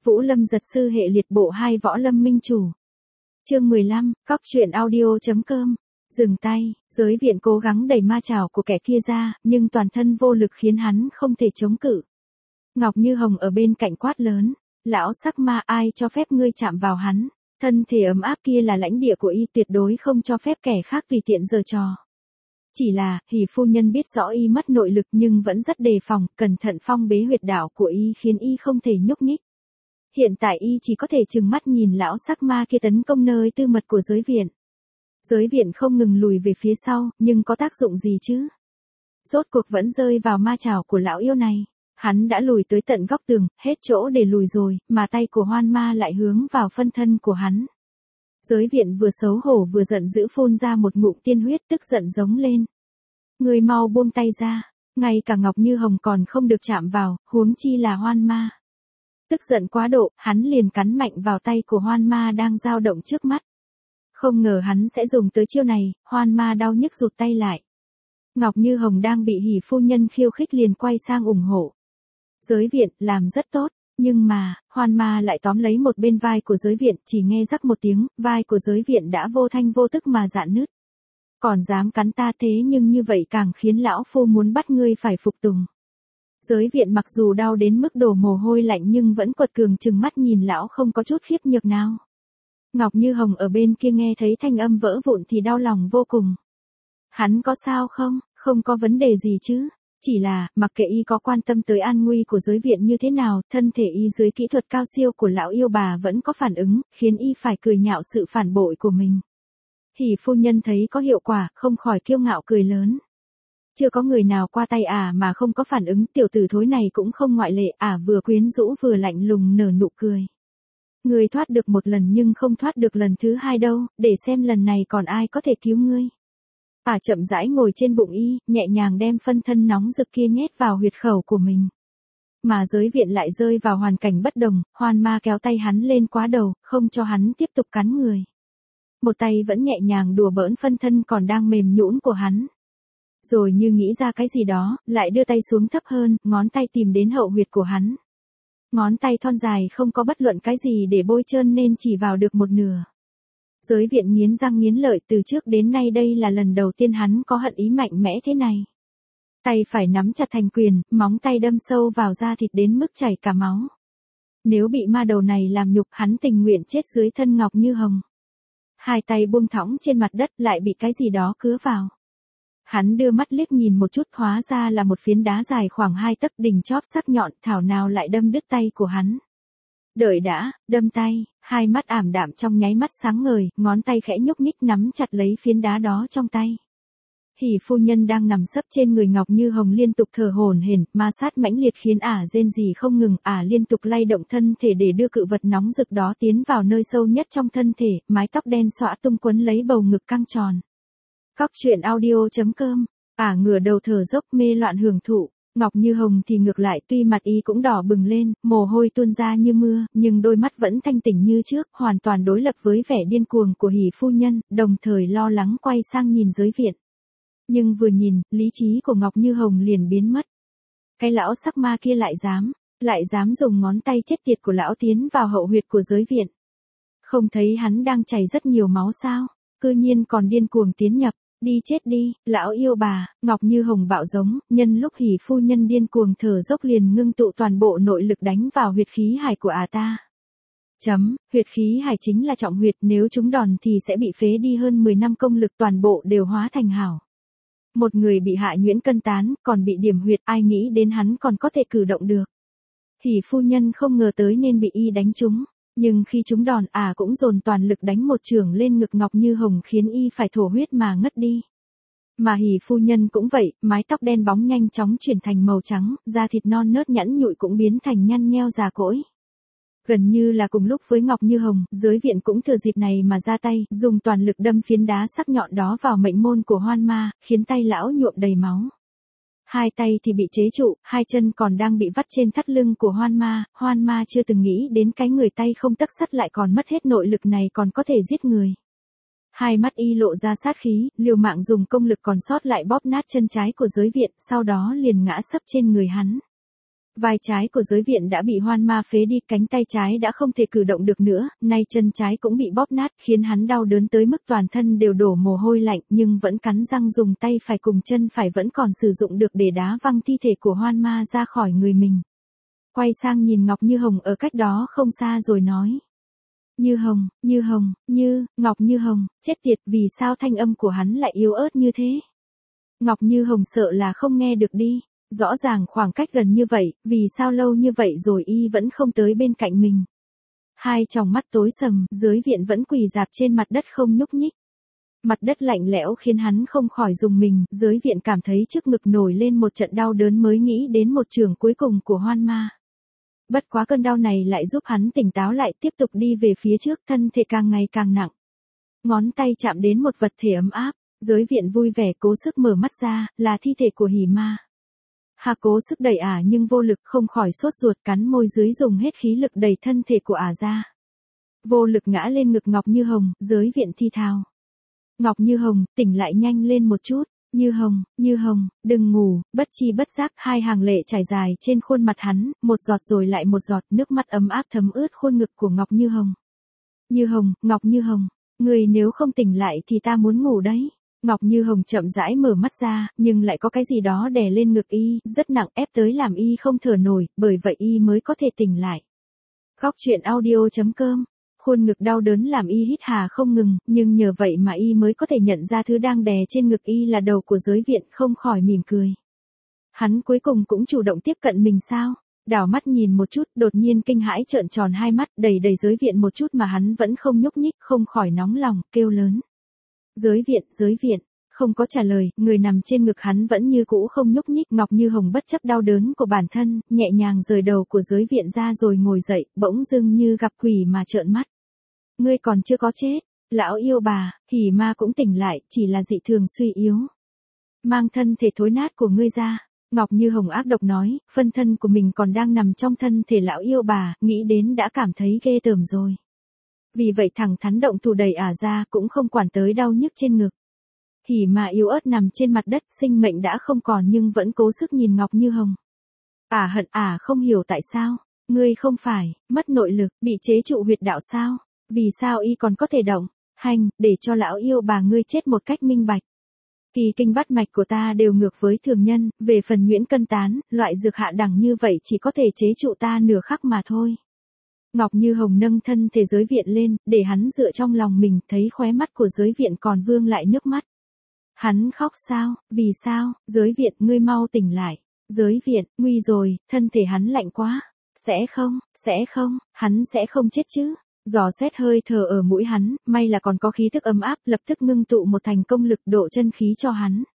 Vũ Lâm giật sư hệ liệt bộ 2 võ lâm minh chủ. Chương 15, cóc truyện audio.com. Dừng tay, giới viện cố gắng đẩy ma chảo của kẻ kia ra, nhưng toàn thân vô lực khiến hắn không thể chống cự. Ngọc Như Hồng ở bên cạnh quát lớn, lão sắc ma, ai cho phép ngươi chạm vào hắn, thân thể ấm áp kia là lãnh địa của y, tuyệt đối không cho phép kẻ khác tùy tiện giở trò. Chỉ là, Hỉ phu nhân biết rõ y mất nội lực nhưng vẫn rất đề phòng, cẩn thận phong bế huyệt đạo của y khiến y không thể nhúc nhích. Hiện tại y chỉ có thể trừng mắt nhìn lão sắc ma kia tấn công nơi tư mật của giới viện. Giới viện không ngừng lùi về phía sau, nhưng có tác dụng gì chứ? Rốt cuộc vẫn rơi vào ma chảo của lão yêu này. Hắn đã lùi tới tận góc tường, hết chỗ để lùi rồi, mà tay của hoan ma lại hướng vào phân thân của hắn. Giới viện vừa xấu hổ vừa giận dữ phun ra một ngụm tiên huyết, tức giận giống lên. Người mau buông tay ra, ngay cả Ngọc Như Hồng còn không được chạm vào, huống chi là hoan ma. Tức giận quá độ, hắn liền cắn mạnh vào tay của hoan ma đang dao động trước mắt. Không ngờ hắn sẽ dùng tới chiêu này, hoan ma đau nhức rụt tay lại. Ngọc Như Hồng đang bị Hỉ phu nhân khiêu khích liền quay sang ủng hộ. Giới viện, làm rất tốt, nhưng mà, hoan ma lại tóm lấy một bên vai của giới viện, chỉ nghe rắc một tiếng, vai của giới viện đã vô thanh vô tức mà rạn nứt. Còn dám cắn ta, thế nhưng như vậy càng khiến lão phu muốn bắt ngươi phải phục tùng. Giới viện mặc dù đau đến mức đổ mồ hôi lạnh nhưng vẫn quật cường trừng mắt nhìn lão không có chút khiếp nhược nào. Ngọc Như Hồng ở bên kia nghe thấy thanh âm vỡ vụn thì đau lòng vô cùng. Hắn có sao không? Không có vấn đề gì chứ. Chỉ là, mặc kệ y có quan tâm tới an nguy của giới viện như thế nào, thân thể y dưới kỹ thuật cao siêu của lão yêu bà vẫn có phản ứng, khiến y phải cười nhạo sự phản bội của mình. Hỉ phu nhân thấy có hiệu quả, không khỏi kiêu ngạo cười lớn. Chưa có người nào qua tay mà không có phản ứng, tiểu tử thối này cũng không ngoại lệ, vừa quyến rũ vừa lạnh lùng nở nụ cười. Ngươi thoát được một lần nhưng không thoát được lần thứ hai đâu, để xem lần này còn ai có thể cứu ngươi. Chậm rãi ngồi trên bụng y, nhẹ nhàng đem phân thân nóng rực kia nhét vào huyệt khẩu của mình. Mà giới viện lại rơi vào hoàn cảnh bất đồng, hoan ma kéo tay hắn lên quá đầu, không cho hắn tiếp tục cắn người. Một tay vẫn nhẹ nhàng đùa bỡn phân thân còn đang mềm nhũn của hắn. Rồi như nghĩ ra cái gì đó, lại đưa tay xuống thấp hơn, ngón tay tìm đến hậu huyệt của hắn. Ngón tay thon dài không có bất luận cái gì để bôi trơn nên chỉ vào được một nửa. Giới viện nghiến răng nghiến lợi, từ trước đến nay đây là lần đầu tiên hắn có hận ý mạnh mẽ thế này. Tay phải nắm chặt thành quyền, móng tay đâm sâu vào da thịt đến mức chảy cả máu. Nếu bị ma đầu này làm nhục hắn tình nguyện chết dưới thân Ngọc Như Hồng. Hai tay buông thõng trên mặt đất lại bị cái gì đó cứa vào. Hắn đưa mắt liếc nhìn một chút, hóa ra là một phiến đá dài khoảng 2 tấc, đỉnh chóp sắc nhọn, thảo nào lại đâm đứt tay của hắn. Đợi đã, đâm tay, hai mắt ảm đạm trong nháy mắt sáng ngời, ngón tay khẽ nhúc nhích nắm chặt lấy phiến đá đó trong tay. Hỉ phu nhân đang nằm sấp trên người Ngọc Như Hồng liên tục thở hổn hển, ma sát mãnh liệt khiến rên rỉ không ngừng, liên tục lay động thân thể để đưa cự vật nóng rực đó tiến vào nơi sâu nhất trong thân thể, mái tóc đen xõa tung quấn lấy bầu ngực căng tròn. Cóc truyện audio.com. Ngửa đầu thở dốc mê loạn hưởng thụ. Ngọc Như Hồng thì ngược lại, tuy mặt y cũng đỏ bừng lên, mồ hôi tuôn ra như mưa, nhưng đôi mắt vẫn thanh tỉnh như trước, hoàn toàn đối lập với vẻ điên cuồng của Hỉ phu nhân, đồng thời lo lắng quay sang nhìn giới viện. Nhưng vừa nhìn, lý trí của Ngọc Như Hồng liền biến mất. Cái lão sắc ma kia lại dám dùng ngón tay chết tiệt của lão tiến vào hậu huyệt của giới viện. Không thấy hắn đang chảy rất nhiều máu sao, cư nhiên còn điên cuồng tiến nhập. Đi chết đi, lão yêu bà, Ngọc Như Hồng bạo giống, nhân lúc Hỉ phu nhân điên cuồng thở dốc liền ngưng tụ toàn bộ nội lực đánh vào huyệt khí hải của ta. Huyệt khí hải chính là trọng huyệt, nếu trúng đòn thì sẽ bị phế đi hơn 10 năm công lực, toàn bộ đều hóa thành hảo. Một người bị hạ nhuyễn cân tán, còn bị điểm huyệt, ai nghĩ đến hắn còn có thể cử động được. Hỉ phu nhân không ngờ tới nên bị y đánh trúng. Nhưng khi chúng đòn cũng dồn toàn lực đánh một chưởng lên ngực Ngọc Như Hồng khiến y phải thổ huyết mà ngất đi. Mà Hỉ phu nhân cũng vậy, mái tóc đen bóng nhanh chóng chuyển thành màu trắng, da thịt non nớt nhẵn nhụi cũng biến thành nhăn nheo già cỗi. Gần như là cùng lúc với Ngọc Như Hồng, giới viện cũng thừa dịp này mà ra tay, dùng toàn lực đâm phiến đá sắc nhọn đó vào mệnh môn của hoan ma, khiến tay lão nhuộm đầy máu. Hai tay thì bị chế trụ, hai chân còn đang bị vắt trên thắt lưng của hoan ma chưa từng nghĩ đến cái người tay không tấc sắt lại còn mất hết nội lực này còn có thể giết người. Hai mắt y lộ ra sát khí, liều mạng dùng công lực còn sót lại bóp nát chân trái của giới viện, sau đó liền ngã sấp trên người hắn. Vai trái của Giới Viện đã bị hoan ma phế đi, cánh tay trái đã không thể cử động được nữa, nay chân trái cũng bị bóp nát, khiến hắn đau đớn tới mức toàn thân đều đổ mồ hôi lạnh, nhưng vẫn cắn răng dùng tay phải cùng chân phải vẫn còn sử dụng được để đá văng thi thể của hoan ma ra khỏi người mình. Quay sang nhìn Ngọc Như Hồng ở cách đó không xa rồi nói. Như Hồng, Ngọc Như Hồng, chết tiệt, vì sao thanh âm của hắn lại yếu ớt như thế? Ngọc Như Hồng sợ là không nghe được đi. Rõ ràng khoảng cách gần như vậy, vì sao lâu như vậy rồi y vẫn không tới bên cạnh mình. Hai tròng mắt tối sầm, Giới Viện vẫn quỳ rạp trên mặt đất không nhúc nhích. Mặt đất lạnh lẽo khiến hắn không khỏi rùng mình, Giới Viện cảm thấy trước ngực nổi lên một trận đau đớn mới nghĩ đến một chưởng cuối cùng của hoan ma. Bất quá cơn đau này lại giúp hắn tỉnh táo lại, tiếp tục đi về phía trước, thân thể càng ngày càng nặng. Ngón tay chạm đến một vật thể ấm áp, Giới Viện vui vẻ cố sức mở mắt ra, là thi thể của hỉ ma. Hà cố sức đẩy ả nhưng vô lực, không khỏi sốt ruột, cắn môi dưới dùng hết khí lực đẩy thân thể của ả ra. Vô lực ngã lên ngực Ngọc Như Hồng, Giới Viện thi thào. Ngọc Như Hồng, tỉnh lại nhanh lên một chút. Như Hồng, đừng ngủ, bất chi bất giác hai hàng lệ chảy dài trên khuôn mặt hắn, một giọt rồi lại một giọt, nước mắt ấm áp thấm ướt khuôn ngực của Ngọc Như Hồng. Ngọc Như Hồng, người nếu không tỉnh lại thì ta muốn ngủ đấy. Ngọc Như Hồng chậm rãi mở mắt ra, nhưng lại có cái gì đó đè lên ngực y, rất nặng, ép tới làm y không thở nổi, bởi vậy y mới có thể tỉnh lại. Góc truyện audio.com. Khuôn ngực đau đớn làm y hít hà không ngừng, nhưng nhờ vậy mà y mới có thể nhận ra thứ đang đè trên ngực y là đầu của Giới Viện, không khỏi mỉm cười. Hắn cuối cùng cũng chủ động tiếp cận mình sao? Đảo mắt nhìn một chút, đột nhiên kinh hãi trợn tròn hai mắt, đẩy Giới Viện một chút mà hắn vẫn không nhúc nhích, không khỏi nóng lòng, kêu lớn. Giới Viện, không có trả lời, người nằm trên ngực hắn vẫn như cũ không nhúc nhích. Ngọc Như Hồng bất chấp đau đớn của bản thân, nhẹ nhàng rời đầu của Giới Viện ra rồi ngồi dậy, bỗng dưng như gặp quỷ mà trợn mắt. Ngươi còn chưa có chết, lão yêu bà, hỉ ma cũng tỉnh lại, chỉ là dị thường suy yếu. Mang thân thể thối nát của ngươi ra. Ngọc Như Hồng ác độc nói, phân thân của mình còn đang nằm trong thân thể lão yêu bà, nghĩ đến đã cảm thấy ghê tởm rồi. Vì vậy thẳng thắn động thủ đẩy ả ra, cũng không quản tới đau nhức trên ngực. Hỉ ma yếu ớt nằm trên mặt đất, sinh mệnh đã không còn nhưng vẫn cố sức nhìn Ngọc Như Hồng. Ả hận, ả không hiểu tại sao. Ngươi không phải, mất nội lực, bị chế trụ huyệt đạo sao? Vì sao y còn có thể động? Hành, để cho lão yêu bà ngươi chết một cách minh bạch. Kỳ kinh bát mạch của ta đều ngược với thường nhân, về phần nhuyễn cân tán, loại dược hạ đẳng như vậy chỉ có thể chế trụ ta nửa khắc mà thôi. Ngọc Như Hồng nâng thân thể Giới Viện lên, để hắn dựa trong lòng mình, thấy khóe mắt của Giới Viện còn vương lại nước mắt. Hắn khóc sao, vì sao? Giới Viện, ngươi mau tỉnh lại. Giới Viện, nguy rồi, thân thể hắn lạnh quá. Sẽ không, hắn sẽ không chết chứ. Dò xét hơi thở ở mũi hắn, may là còn có khí thức ấm áp, lập tức ngưng tụ một thành công lực độ chân khí cho hắn.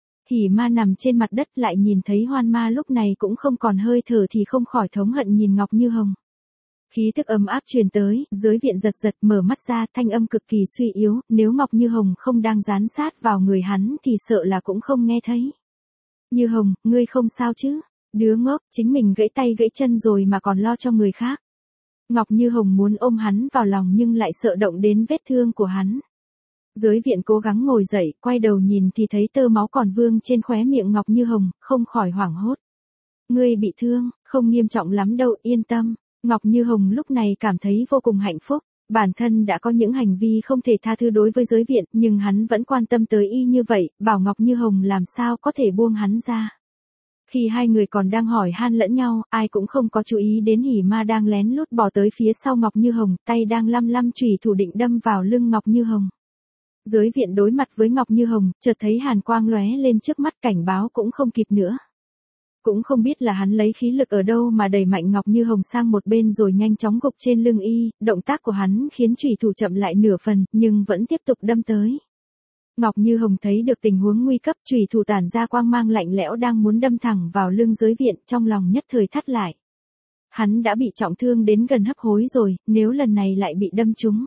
Hỉ ma nằm trên mặt đất lại nhìn thấy hoan ma lúc này cũng không còn hơi thở thì không khỏi thống hận nhìn Ngọc Như Hồng. Khí thức ấm áp truyền tới, Giới Viện giật mở mắt ra, thanh âm cực kỳ suy yếu, nếu Ngọc Như Hồng không đang dán sát vào người hắn thì sợ là cũng không nghe thấy. Như Hồng, ngươi không sao chứ? Đứa ngốc, chính mình gãy tay gãy chân rồi mà còn lo cho người khác. Ngọc Như Hồng muốn ôm hắn vào lòng nhưng lại sợ động đến vết thương của hắn. Giới Viện cố gắng ngồi dậy, quay đầu nhìn thì thấy tơ máu còn vương trên khóe miệng Ngọc Như Hồng, không khỏi hoảng hốt. Ngươi bị thương, không nghiêm trọng lắm đâu, yên tâm. Ngọc Như Hồng lúc này cảm thấy vô cùng hạnh phúc. Bản thân đã có những hành vi không thể tha thứ đối với Giới Viện, nhưng hắn vẫn quan tâm tới y như vậy, bảo Ngọc Như Hồng làm sao có thể buông hắn ra. Khi hai người còn đang hỏi han lẫn nhau, ai cũng không có chú ý đến hỉ ma đang lén lút bò tới phía sau Ngọc Như Hồng, tay đang lăm chùy thủ định đâm vào lưng Ngọc Như Hồng. Giới Viện đối mặt với Ngọc Như Hồng, chợt thấy hàn quang lóe lên trước mắt, cảnh báo cũng không kịp nữa. Cũng không biết là hắn lấy khí lực ở đâu mà đẩy mạnh Ngọc Như Hồng sang một bên rồi nhanh chóng gục trên lưng y, động tác của hắn khiến chùy thủ chậm lại nửa phần, nhưng vẫn tiếp tục đâm tới. Ngọc Như Hồng thấy được tình huống nguy cấp, chùy thủ tản ra quang mang lạnh lẽo đang muốn đâm thẳng vào lưng Giới Viện, trong lòng nhất thời thắt lại. Hắn đã bị trọng thương đến gần hấp hối rồi, nếu lần này lại bị đâm trúng.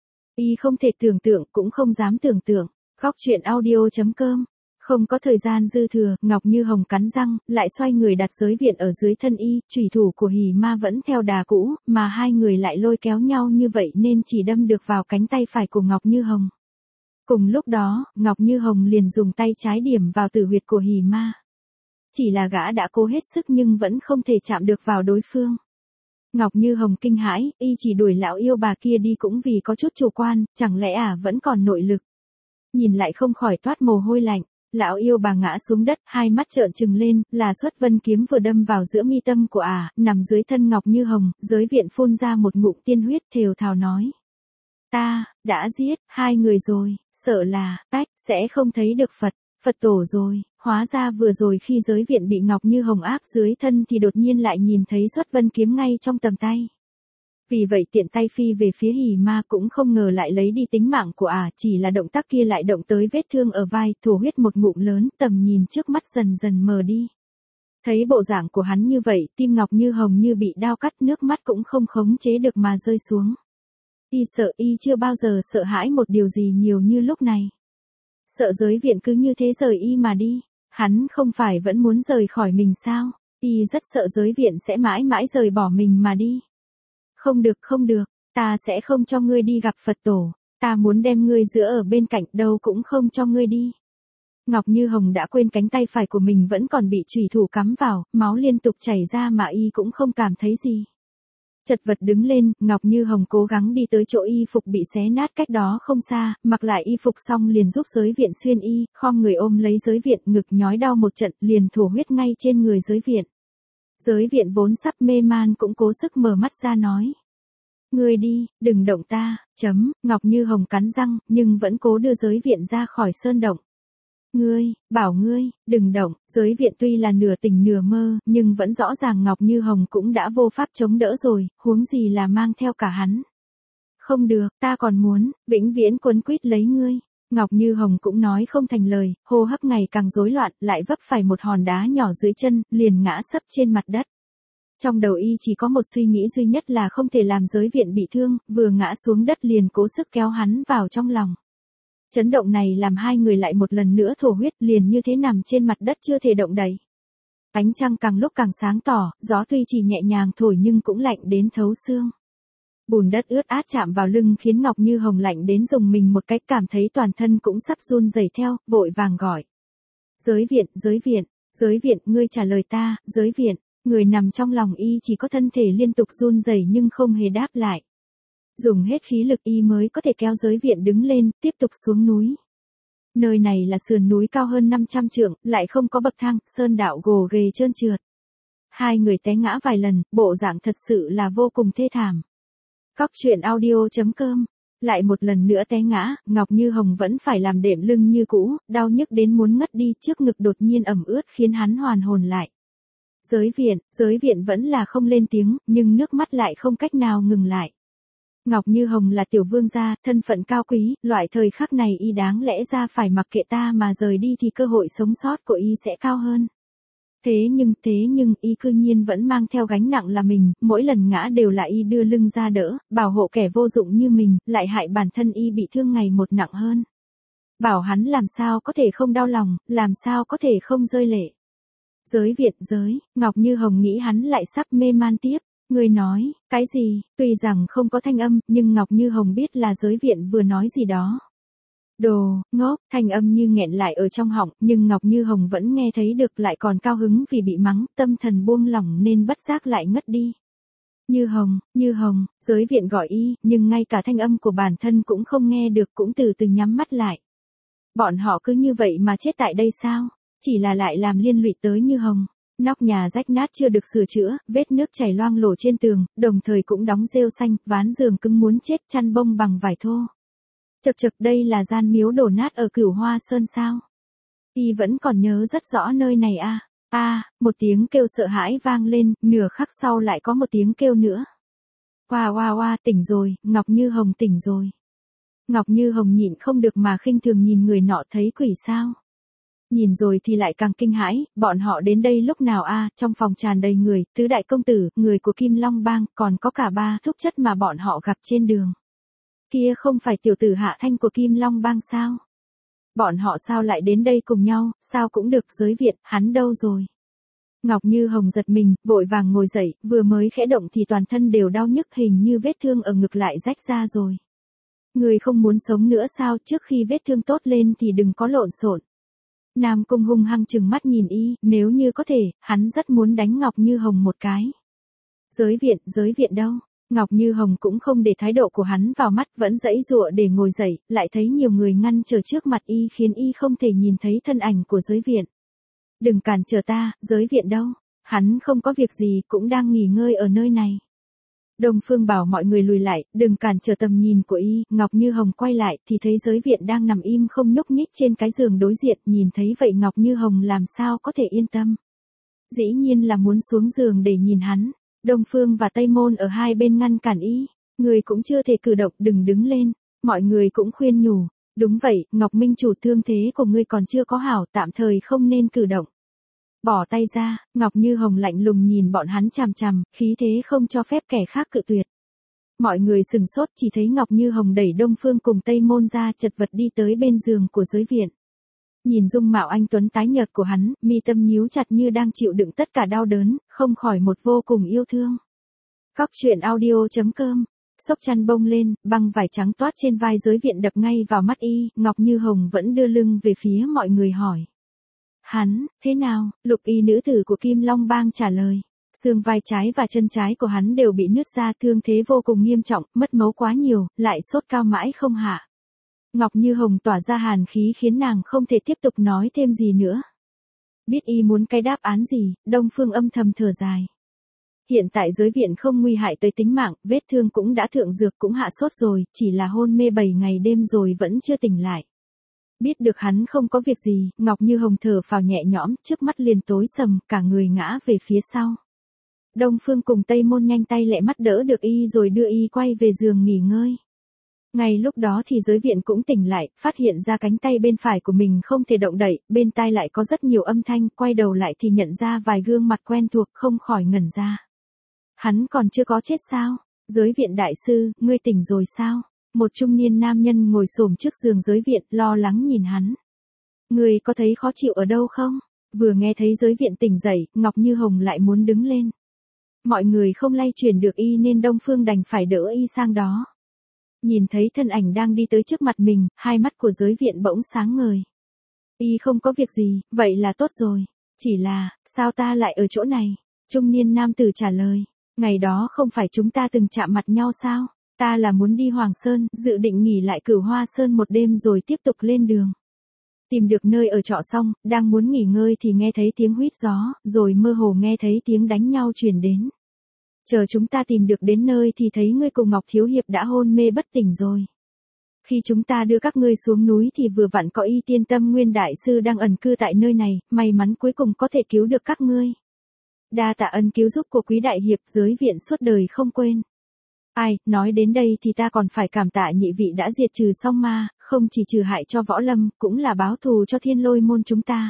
Y không thể tưởng tượng, cũng không dám tưởng tượng. Góc truyện audio.com. Không có thời gian dư thừa, Ngọc Như Hồng cắn răng, lại xoay người đặt Giới Viện ở dưới thân y, chùy thủ của hỉ ma vẫn theo đà cũ, mà hai người lại lôi kéo nhau như vậy nên chỉ đâm được vào cánh tay phải của Ngọc Như Hồng. Cùng lúc đó, Ngọc Như Hồng liền dùng tay trái điểm vào tử huyệt của hỉ ma. Chỉ là gã đã cố hết sức nhưng vẫn không thể chạm được vào đối phương. Ngọc Như Hồng kinh hãi, y chỉ đuổi lão yêu bà kia đi cũng vì có chút chủ quan, chẳng lẽ vẫn còn nội lực. Nhìn lại không khỏi toát mồ hôi lạnh. Lão yêu bà ngã xuống đất, hai mắt trợn trừng lên, là Xuất Vân kiếm vừa đâm vào giữa mi tâm của nằm dưới thân Ngọc Như Hồng, Giới Viện phun ra một ngụm tiên huyết thều thào nói. Ta, đã giết, hai người rồi, sợ là, sẽ không thấy được Phật tổ rồi, hóa ra vừa rồi khi Giới Viện bị Ngọc Như Hồng áp dưới thân thì đột nhiên lại nhìn thấy Xuất Vân kiếm ngay trong tầm tay. Vì vậy tiện tay phi về phía hỉ ma cũng không ngờ lại lấy đi tính mạng của chỉ là động tác kia lại động tới vết thương ở vai, thổ huyết một ngụm lớn, tầm nhìn trước mắt dần dần mờ đi. Thấy bộ dạng của hắn như vậy, tim Ngọc Như Hồng như bị đao cắt, nước mắt cũng không khống chế được mà rơi xuống. Y chưa bao giờ sợ hãi một điều gì nhiều như lúc này. Sợ Giới Viện cứ như thế rời y mà đi, hắn không phải vẫn muốn rời khỏi mình sao, y rất sợ Giới Viện sẽ mãi mãi rời bỏ mình mà đi. Không được, ta sẽ không cho ngươi đi gặp Phật tổ, ta muốn đem ngươi giữ ở bên cạnh, đâu cũng không cho ngươi đi. Ngọc Như Hồng đã quên cánh tay phải của mình vẫn còn bị chủy thủ cắm vào, máu liên tục chảy ra mà y cũng không cảm thấy gì. Chật vật đứng lên, Ngọc Như Hồng cố gắng đi tới chỗ y phục bị xé nát cách đó không xa, mặc lại y phục xong liền giúp Giới Viện xuyên y, khom người ôm lấy Giới Viện, ngực nhói đau một trận, liền thổ huyết ngay trên người Giới Viện. Giới Viện vốn sắp mê man cũng cố sức mở mắt ra nói. Ngươi đi, đừng động ta, Ngọc Như Hồng cắn răng, nhưng vẫn cố đưa Giới Viện ra khỏi sơn động. Bảo ngươi, đừng động, Giới Viện tuy là nửa tỉnh nửa mơ, nhưng vẫn rõ ràng Ngọc Như Hồng cũng đã vô pháp chống đỡ rồi, huống gì là mang theo cả hắn. Không được, ta còn muốn, vĩnh viễn quấn quýt lấy ngươi. Ngọc Như Hồng cũng nói không thành lời, hô hấp ngày càng rối loạn, lại vấp phải một hòn đá nhỏ dưới chân, liền ngã sấp trên mặt đất. Trong đầu y chỉ có một suy nghĩ duy nhất là không thể làm Giới Viện bị thương, vừa ngã xuống đất liền cố sức kéo hắn vào trong lòng. Chấn động này làm hai người lại một lần nữa thổ huyết, liền như thế nằm trên mặt đất chưa thể động đậy. Ánh trăng càng lúc càng sáng tỏ, gió tuy chỉ nhẹ nhàng thổi nhưng cũng lạnh đến thấu xương. Bùn đất ướt át chạm vào lưng khiến Ngọc Như Hồng lạnh đến rùng mình một cách, cảm thấy toàn thân cũng sắp run rẩy theo, vội vàng gọi. Giới Viện, ngươi trả lời ta, Giới Viện. Người nằm trong lòng y chỉ có thân thể liên tục run rẩy nhưng không hề đáp lại. Dùng hết khí lực y mới có thể kéo Giới Viện đứng lên, tiếp tục xuống núi. Nơi này là sườn núi cao hơn 500 trượng, lại không có bậc thang, sơn đạo gồ ghề trơn trượt. Hai người té ngã vài lần, bộ dạng thật sự là vô cùng thê thảm. Cóc truyện audio.com. Lại một lần nữa té ngã, Ngọc Như Hồng vẫn phải làm đệm lưng như cũ, đau nhức đến muốn ngất đi, trước ngực đột nhiên ẩm ướt khiến hắn hoàn hồn lại. Giới Viện vẫn là không lên tiếng, nhưng nước mắt lại không cách nào ngừng lại. Ngọc Như Hồng là tiểu vương gia, thân phận cao quý, loại thời khắc này y đáng lẽ ra phải mặc kệ ta mà rời đi thì cơ hội sống sót của y sẽ cao hơn. Thế nhưng y cư nhiên vẫn mang theo gánh nặng là mình, mỗi lần ngã đều là y đưa lưng ra đỡ, bảo hộ kẻ vô dụng như mình, lại hại bản thân y bị thương ngày một nặng hơn. Bảo hắn làm sao có thể không đau lòng, làm sao có thể không rơi lệ. Ngọc Như Hồng nghĩ hắn lại sắp mê man tiếp. Người nói, cái gì, tuy rằng không có thanh âm, nhưng Ngọc Như Hồng biết là Giới Viện vừa nói gì đó. Đồ, ngốc, thanh âm như nghẹn lại ở trong họng, nhưng Ngọc Như Hồng vẫn nghe thấy được, lại còn cao hứng vì bị mắng, tâm thần buông lỏng nên bất giác lại ngất đi. Như Hồng, Giới Viện gọi y, nhưng ngay cả thanh âm của bản thân cũng không nghe được, cũng từ từ nhắm mắt lại. Bọn họ cứ như vậy mà chết tại đây sao? Chỉ là lại làm liên lụy tới Như Hồng. Nóc nhà rách nát chưa được sửa chữa, vết nước chảy loang lổ trên tường, đồng thời cũng đóng rêu xanh, ván giường cứng muốn chết, chăn bông bằng vải thô. Chật, đây là gian miếu đổ nát ở Cửu Hoa Sơn sao? Y vẫn còn nhớ rất rõ nơi này một tiếng kêu sợ hãi vang lên, nửa khắc sau lại có một tiếng kêu nữa. Oa, tỉnh rồi, Ngọc Như Hồng tỉnh rồi. Ngọc Như Hồng nhịn không được mà khinh thường nhìn người nọ, thấy quỷ sao? Nhìn rồi thì lại càng kinh hãi, bọn họ đến đây lúc nào trong phòng tràn đầy người, tứ đại công tử, người của Kim Long Bang, còn có cả ba thúc chất mà bọn họ gặp trên đường. Kia không phải tiểu tử Hạ Thanh của Kim Long Bang sao? Bọn họ sao lại đến đây cùng nhau, sao cũng được. Giới Viện, hắn đâu rồi? Ngọc Như Hồng giật mình, vội vàng ngồi dậy, vừa mới khẽ động thì toàn thân đều đau nhức, hình như vết thương ở ngực lại rách ra rồi. Người không muốn sống nữa sao? Trước khi vết thương tốt lên thì đừng có lộn xộn. Nam Cung hung hăng trừng mắt nhìn y, nếu như có thể, hắn rất muốn đánh Ngọc Như Hồng một cái. Giới viện đâu? Ngọc Như Hồng cũng không để thái độ của hắn vào mắt, vẫn giãy giụa để ngồi dậy, lại thấy nhiều người ngăn trở trước mặt y khiến y không thể nhìn thấy thân ảnh của giới viện. Đừng cản trở ta, giới viện đâu? Hắn không có việc gì, cũng đang nghỉ ngơi ở nơi này. Đông Phương bảo mọi người lùi lại, đừng cản trở tầm nhìn của y. Ngọc Như Hồng quay lại thì thấy giới viện đang nằm im không nhúc nhích trên cái giường đối diện, nhìn thấy vậy Ngọc Như Hồng làm sao có thể yên tâm. Dĩ nhiên là muốn xuống giường để nhìn hắn. Đông Phương và Tây Môn ở hai bên ngăn cản y, người cũng chưa thể cử động, đừng đứng lên. Mọi người cũng khuyên nhủ, đúng vậy, Ngọc Minh chủ, thương thế của ngươi còn chưa có hảo, tạm thời không nên cử động. Bỏ tay ra, Ngọc Như Hồng lạnh lùng nhìn bọn hắn chằm chằm, khí thế không cho phép kẻ khác cự tuyệt. Mọi người sừng sốt, chỉ thấy Ngọc Như Hồng đẩy Đông Phương cùng Tây Môn ra, chật vật đi tới bên giường của giới viện. Nhìn dung mạo anh tuấn tái nhợt của hắn, mi tâm nhíu chặt như đang chịu đựng tất cả đau đớn, không khỏi một vô cùng yêu thương. Cóc truyện audio.com. Xốc chăn bông lên, băng vải trắng toát trên vai giới viện đập ngay vào mắt y, Ngọc Như Hồng vẫn đưa lưng về phía mọi người hỏi. Hắn, thế nào? Lục y nữ tử của Kim Long Bang trả lời. Xương vai trái và chân trái của hắn đều bị nứt ra, thương thế vô cùng nghiêm trọng, mất máu quá nhiều, lại sốt cao mãi không hạ. Ngọc Như Hồng tỏa ra hàn khí khiến nàng không thể tiếp tục nói thêm gì nữa. Biết y muốn cái đáp án gì, Đông Phương âm thầm thở dài. Hiện tại giới viện không nguy hại tới tính mạng, vết thương cũng đã thượng dược cũng hạ sốt rồi, chỉ là hôn mê 7 ngày đêm rồi vẫn chưa tỉnh lại. Biết được hắn không có việc gì, Ngọc Như Hồng thở phào nhẹ nhõm, trước mắt liền tối sầm, cả người ngã về phía sau. Đông Phương cùng Tây Môn nhanh tay lẹ mắt đỡ được y rồi đưa y quay về giường nghỉ ngơi. Ngay lúc đó thì giới viện cũng tỉnh lại, phát hiện ra cánh tay bên phải của mình không thể động đậy, bên tai lại có rất nhiều âm thanh, quay đầu lại thì nhận ra vài gương mặt quen thuộc, không khỏi ngẩn ra. Hắn còn chưa có chết sao? Giới viện đại sư, ngươi tỉnh rồi sao? Một trung niên nam nhân ngồi xổm trước giường giới viện, lo lắng nhìn hắn. Ngươi có thấy khó chịu ở đâu không? Vừa nghe thấy giới viện tỉnh dậy, Ngọc Như Hồng lại muốn đứng lên. Mọi người không lay chuyển được y nên Đông Phương đành phải đỡ y sang đó. Nhìn thấy thân ảnh đang đi tới trước mặt mình, hai mắt của giới viện bỗng sáng ngời. Y không có việc gì, vậy là tốt rồi. Chỉ là, sao ta lại ở chỗ này? Trung niên nam tử trả lời. Ngày đó không phải chúng ta từng chạm mặt nhau sao? Ta là muốn đi Hoàng Sơn, dự định nghỉ lại Cửu Hoa Sơn một đêm rồi tiếp tục lên đường. Tìm được nơi ở trọ xong, đang muốn nghỉ ngơi thì nghe thấy tiếng huýt gió, rồi mơ hồ nghe thấy tiếng đánh nhau truyền đến. Chờ chúng ta tìm được đến nơi thì thấy ngươi cùng Ngọc Thiếu Hiệp đã hôn mê bất tỉnh rồi. Khi chúng ta đưa các ngươi xuống núi thì vừa vặn có Y Tiên Tâm Nguyên Đại Sư đang ẩn cư tại nơi này, may mắn cuối cùng có thể cứu được các ngươi. Đa tạ ân cứu giúp của Quý Đại Hiệp, giới viện suốt đời không quên. Ai, nói đến đây thì ta còn phải cảm tạ nhị vị đã diệt trừ song ma, không chỉ trừ hại cho võ lâm, cũng là báo thù cho Thiên Lôi môn chúng ta.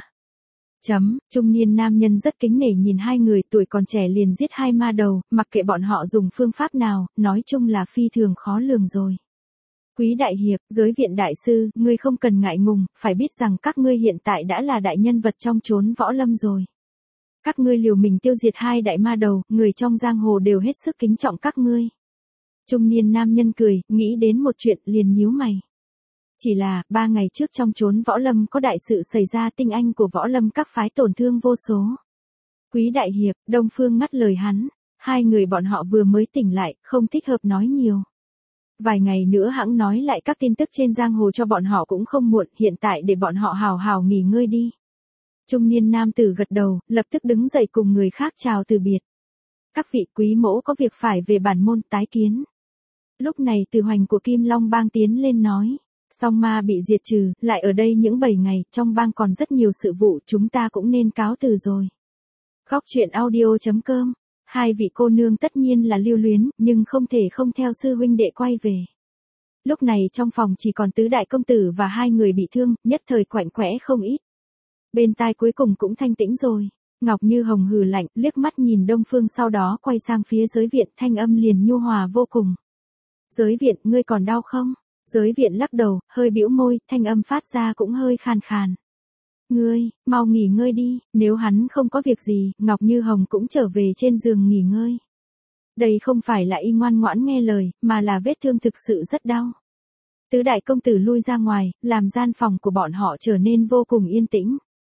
Trung niên nam nhân rất kính nể nhìn hai người tuổi còn trẻ liền giết hai ma đầu, mặc kệ bọn họ dùng phương pháp nào, nói chung là phi thường khó lường rồi. Quý Đại Hiệp, giới viện đại sư, ngươi không cần ngại ngùng, phải biết rằng các ngươi hiện tại đã là đại nhân vật trong chốn võ lâm rồi. Các ngươi liều mình tiêu diệt hai đại ma đầu, người trong giang hồ đều hết sức kính trọng các ngươi. Trung niên nam nhân cười, nghĩ đến một chuyện liền nhíu mày. Chỉ là, 3 ngày trước trong chốn võ lâm có đại sự xảy ra, tinh anh của võ lâm các phái tổn thương vô số. Quý Đại Hiệp, Đông Phương ngắt lời hắn, hai người bọn họ vừa mới tỉnh lại, không thích hợp nói nhiều. Vài ngày nữa hãng nói lại các tin tức trên giang hồ cho bọn họ cũng không muộn, hiện tại để bọn họ hào hào nghỉ ngơi đi. Trung niên nam tử gật đầu, lập tức đứng dậy cùng người khác chào từ biệt. Các vị quý mẫu có việc phải về bản môn tái kiến. Lúc này Từ Hoành của Kim Long Bang tiến lên nói. Song ma bị diệt trừ, lại ở đây những 7 ngày, trong bang còn rất nhiều sự vụ, chúng ta cũng nên cáo từ rồi. Cóc truyện audio.com. Hai vị cô nương tất nhiên là lưu luyến, nhưng không thể không theo sư huynh đệ quay về. Lúc này trong phòng chỉ còn tứ đại công tử và hai người bị thương, nhất thời quạnh quẽ không ít. Bên tai cuối cùng cũng thanh tĩnh rồi. Ngọc Như Hồng hừ lạnh, liếc mắt nhìn Đông Phương sau đó quay sang phía giới viện, thanh âm liền nhu hòa vô cùng. Giới viện, ngươi còn đau không? Giới viện lắc đầu, hơi bĩu môi, thanh âm phát ra cũng hơi khàn khàn. Ngươi, mau nghỉ ngơi đi, nếu hắn không có việc gì, Ngọc Như Hồng cũng trở về trên giường nghỉ ngơi. Đây không phải là y ngoan ngoãn nghe lời, mà là vết thương thực sự rất đau. Tứ đại công tử lui ra ngoài, làm gian phòng của bọn họ trở nên vô cùng yên tĩnh.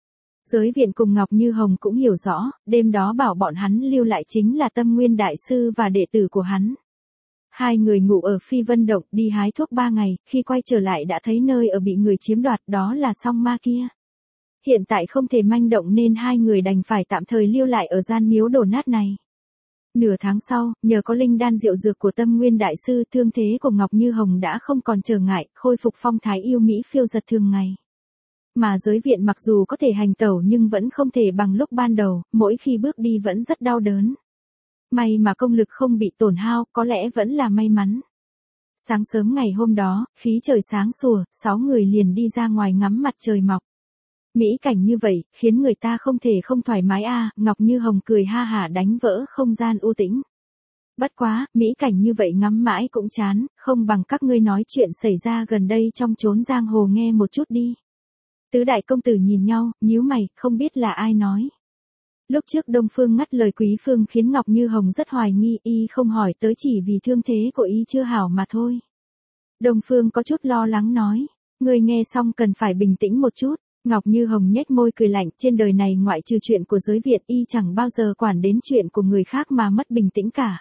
Giới viện cùng Ngọc Như Hồng cũng hiểu rõ, đêm đó bảo bọn hắn lưu lại chính là Tâm Nguyên Đại Sư và đệ tử của hắn. Hai người ngủ ở Phi Vân Động đi hái thuốc 3 ngày, khi quay trở lại đã thấy nơi ở bị người chiếm đoạt, đó là song ma kia. Hiện tại không thể manh động nên hai người đành phải tạm thời lưu lại ở gian miếu đổ nát này. Nửa tháng sau, nhờ có linh đan diệu dược của Tâm Nguyên Đại Sư, thương thế của Ngọc Như Hồng đã không còn trở ngại, khôi phục phong thái yêu mỹ phiêu giật thường ngày. Mà giới viện mặc dù có thể hành tẩu nhưng vẫn không thể bằng lúc ban đầu, mỗi khi bước đi vẫn rất đau đớn. May mà công lực không bị tổn hao, có lẽ vẫn là may mắn. Sáng sớm ngày hôm đó, khí trời sáng sủa, 6 người liền đi ra ngoài ngắm mặt trời mọc. Mỹ cảnh như vậy, khiến người ta không thể không thoải mái Ngọc Như Hồng cười ha hả đánh vỡ không gian u tĩnh. Bất quá, mỹ cảnh như vậy ngắm mãi cũng chán, không bằng các ngươi nói chuyện xảy ra gần đây trong chốn giang hồ nghe một chút đi. Tứ đại công tử nhìn nhau, nhíu mày, không biết là ai nói. Lúc trước Đông Phương ngắt lời Quý Phương khiến Ngọc Như Hồng rất hoài nghi, y không hỏi tới chỉ vì thương thế của y chưa hảo mà thôi. Đông Phương có chút lo lắng nói, người nghe xong cần phải bình tĩnh một chút. Ngọc Như Hồng nhếch môi cười lạnh, trên đời này ngoại trừ chuyện của giới Việt y chẳng bao giờ quản đến chuyện của người khác mà mất bình tĩnh cả.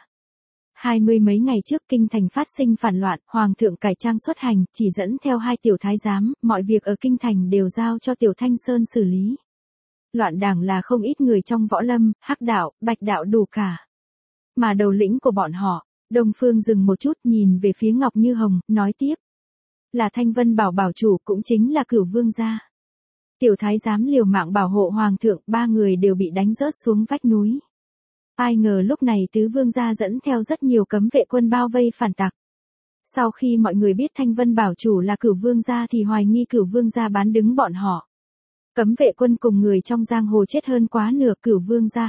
20 mấy ngày trước kinh thành phát sinh phản loạn, hoàng thượng cải trang xuất hành, chỉ dẫn theo 2 tiểu thái giám, mọi việc ở kinh thành đều giao cho tiểu Thanh Sơn xử lý. Loạn đảng là không ít người trong võ lâm, hắc đạo, bạch đạo đủ cả. Mà đầu lĩnh của bọn họ, Đông Phương dừng một chút nhìn về phía Ngọc Như Hồng, nói tiếp. Là Thanh Vân Bảo bảo chủ cũng chính là Cửu Vương gia. Tiểu thái giám liều mạng bảo hộ hoàng thượng, 3 người đều bị đánh rớt xuống vách núi. Ai ngờ lúc này tứ vương gia dẫn theo rất nhiều cấm vệ quân bao vây phản tặc. Sau khi mọi người biết Thanh Vân bảo chủ là Cửu Vương gia thì hoài nghi Cửu Vương gia bán đứng bọn họ. Cấm vệ quân cùng người trong giang hồ chết hơn quá nửa, Cửu Vương gia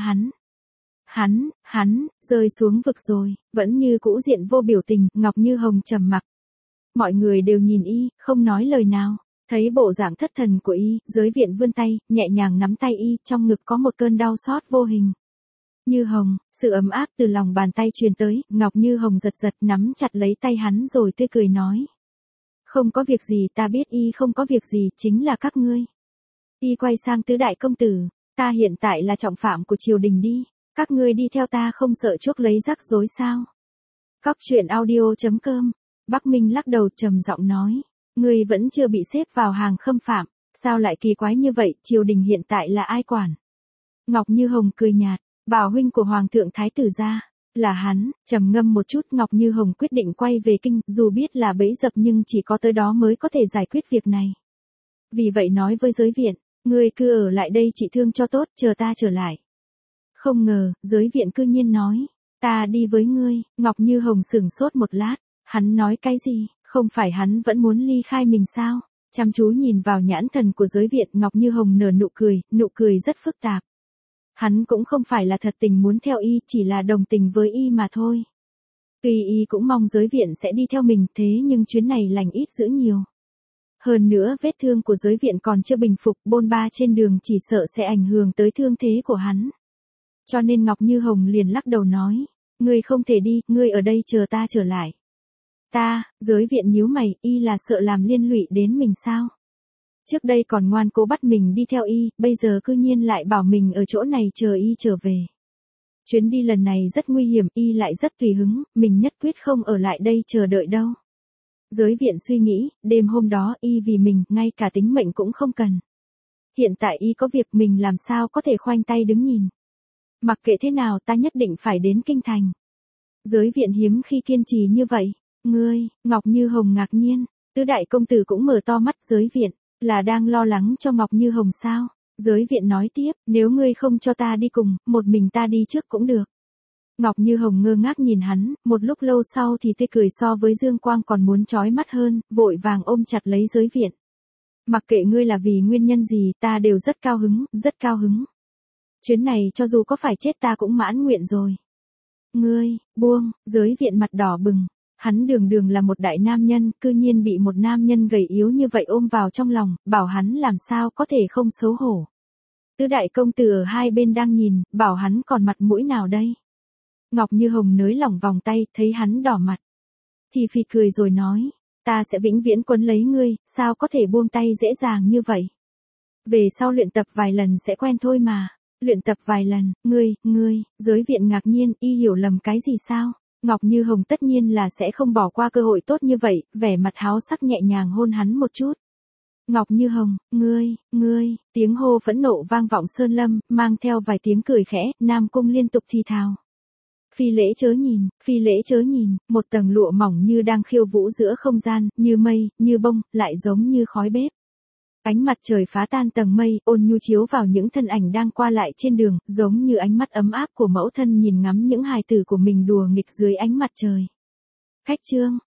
hắn, rơi xuống vực rồi, vẫn như cũ diện vô biểu tình, Ngọc Như Hồng trầm mặc. Mọi người đều nhìn y, không nói lời nào. Thấy bộ dạng thất thần của y, giới viện vươn tay, nhẹ nhàng nắm tay y, trong ngực có một cơn đau xót vô hình. Như Hồng, sự ấm áp từ lòng bàn tay truyền tới, Ngọc Như Hồng giật giật nắm chặt lấy tay hắn rồi tươi cười nói. Không có việc gì, ta biết y không có việc gì, chính là các ngươi. Y quay sang tứ đại công tử, ta hiện tại là trọng phạm của triều đình đi, các ngươi đi theo ta không sợ chuốc lấy rắc rối sao. Cóc truyện audio.com, Bắc Minh lắc đầu trầm giọng nói. Ngươi vẫn chưa bị xếp vào hàng khâm phạm, sao lại kỳ quái như vậy, triều đình hiện tại là ai quản? Ngọc Như Hồng cười nhạt, bảo huynh của Hoàng thượng Thái tử gia, là hắn, trầm ngâm một chút Ngọc Như Hồng quyết định quay về kinh, dù biết là bẫy dập nhưng chỉ có tới đó mới có thể giải quyết việc này. Vì vậy nói với giới viện, ngươi cứ ở lại đây trị thương cho tốt, chờ ta trở lại. Không ngờ, giới viện cư nhiên nói, ta đi với ngươi, Ngọc Như Hồng sửng sốt một lát, hắn nói cái gì? Không phải hắn vẫn muốn ly khai mình sao? Chăm chú nhìn vào nhãn thần của giới viện, Ngọc Như Hồng nở nụ cười rất phức tạp. Hắn cũng không phải là thật tình muốn theo y, chỉ là đồng tình với y mà thôi. Tuy y cũng mong giới viện sẽ đi theo mình, thế nhưng chuyến này lành ít dữ nhiều. Hơn nữa vết thương của giới viện còn chưa bình phục, bôn ba trên đường chỉ sợ sẽ ảnh hưởng tới thương thế của hắn. Cho nên Ngọc Như Hồng liền lắc đầu nói, ngươi không thể đi, ngươi ở đây chờ ta trở lại. Ta, giới viện nhíu mày, y là sợ làm liên lụy đến mình sao? Trước đây còn ngoan cố bắt mình đi theo y, bây giờ cư nhiên lại bảo mình ở chỗ này chờ y trở về. Chuyến đi lần này rất nguy hiểm, y lại rất tùy hứng, mình nhất quyết không ở lại đây chờ đợi đâu. Giới viện suy nghĩ, đêm hôm đó y vì mình, ngay cả tính mệnh cũng không cần. Hiện tại y có việc mình làm sao có thể khoanh tay đứng nhìn. Mặc kệ thế nào ta nhất định phải đến kinh thành. Giới viện hiếm khi kiên trì như vậy. Ngươi, Ngọc Như Hồng ngạc nhiên, tứ đại công tử cũng mở to mắt. Giới viện, là đang lo lắng cho Ngọc Như Hồng sao? Giới viện nói tiếp, nếu ngươi không cho ta đi cùng, một mình ta đi trước cũng được. Ngọc Như Hồng ngơ ngác nhìn hắn, một lúc lâu sau thì tươi cười so với dương quang còn muốn chói mắt hơn, vội vàng ôm chặt lấy giới viện. Mặc kệ ngươi là vì nguyên nhân gì, ta đều rất cao hứng, rất cao hứng. Chuyến này cho dù có phải chết ta cũng mãn nguyện rồi. Ngươi, buông, giới viện mặt đỏ bừng. Hắn đường là một đại nam nhân, cư nhiên bị một nam nhân gầy yếu như vậy ôm vào trong lòng, bảo hắn làm sao có thể không xấu hổ. Tứ đại công tử ở hai bên đang nhìn, bảo hắn còn mặt mũi nào đây. Ngọc Như Hồng nới lỏng vòng tay, thấy hắn đỏ mặt. Thì phì cười rồi nói, ta sẽ vĩnh viễn quấn lấy ngươi, sao có thể buông tay dễ dàng như vậy. Về sau luyện tập vài lần sẽ quen thôi mà. Luyện tập vài lần, ngươi, Giới Viện ngạc nhiên, y hiểu lầm cái gì sao? Ngọc Như Hồng tất nhiên là sẽ không bỏ qua cơ hội tốt như vậy, vẻ mặt háo sắc nhẹ nhàng hôn hắn một chút. Ngọc Như Hồng, ngươi, tiếng hô phẫn nộ vang vọng sơn lâm, mang theo vài tiếng cười khẽ, Nam Cung liên tục thì thào. Phi lễ chớ nhìn, một tầng lụa mỏng như đang khiêu vũ giữa không gian, như mây, như bông, lại giống như khói bếp. Ánh mặt trời phá tan tầng mây, ôn nhu chiếu vào những thân ảnh đang qua lại trên đường, giống như ánh mắt ấm áp của mẫu thân nhìn ngắm những hài tử của mình đùa nghịch dưới ánh mặt trời. Khách trương,